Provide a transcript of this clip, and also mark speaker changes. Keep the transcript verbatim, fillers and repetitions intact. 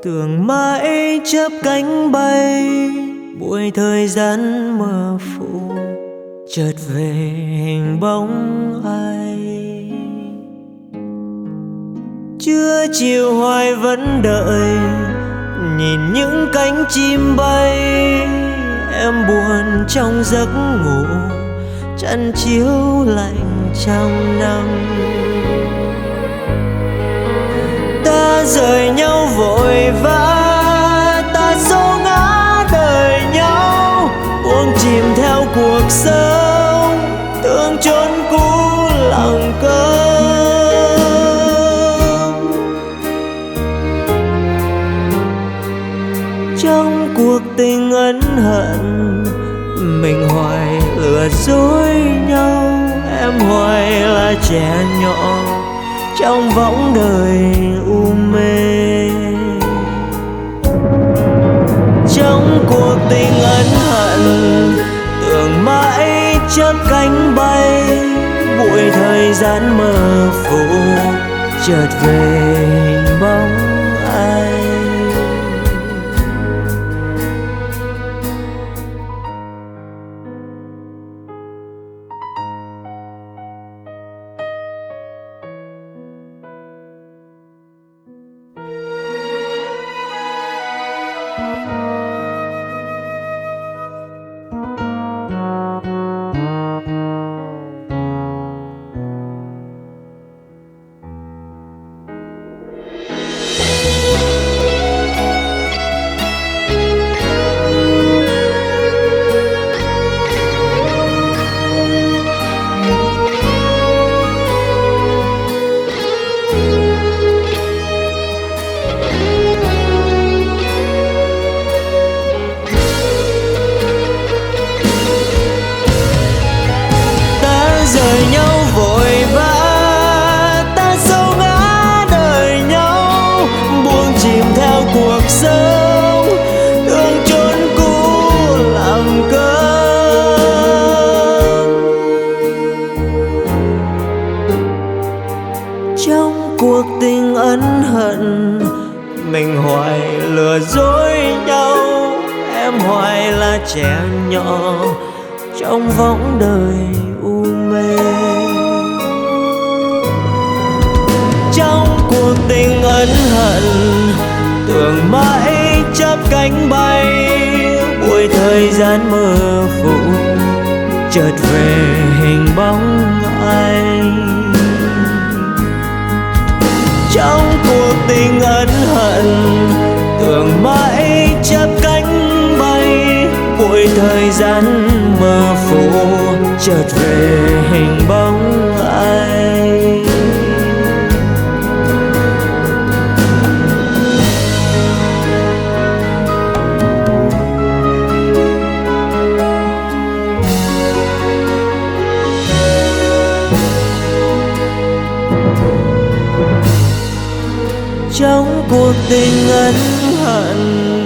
Speaker 1: tưởng mãi chớp cánh bay, buổi thời gian mơ phủ chợt về hình bóng ai. Trưa chiều hoài vẫn đợi, nhìn những cánh chim bay. Em buồn trong giấc ngủ, chăn chiếu lạnh trong năm. Ta rời nhau vội vã, ta dẫu ngã đời nhau, buông chìm theo cuộc sống, thương chốn cũ lòng cơn. Trong cuộc tình ân hận, mình hoài lừa dối nhau. Em hoài là trẻ nhỏ trong võng đời u mê. Trong cuộc tình ân hận, tưởng mãi chớp cánh bay, buổi thời gian mơ phủ chợt về hình bóng ai. Rời nhau vội vã, ta dẫu ngã đời nhau, buông chìm theo cuộc sống, thương chốn cũ làm cơn. Trong cuộc tình ân hận, mình hoài lừa dối nhau. Em hoài là trẻ nhỏ trong võng đời u mê. Trong cuộc tình ân hận, tưởng mãi chớp cánh bay, buổi thời gian mơ phủ chợt về hình bóng anh. Trong cuộc tình ân hận, tưởng mãi chớp cánh bay, buổi thời gian mơ phủ chợt về hình bóng ai. Trong cuộc tình ân hận,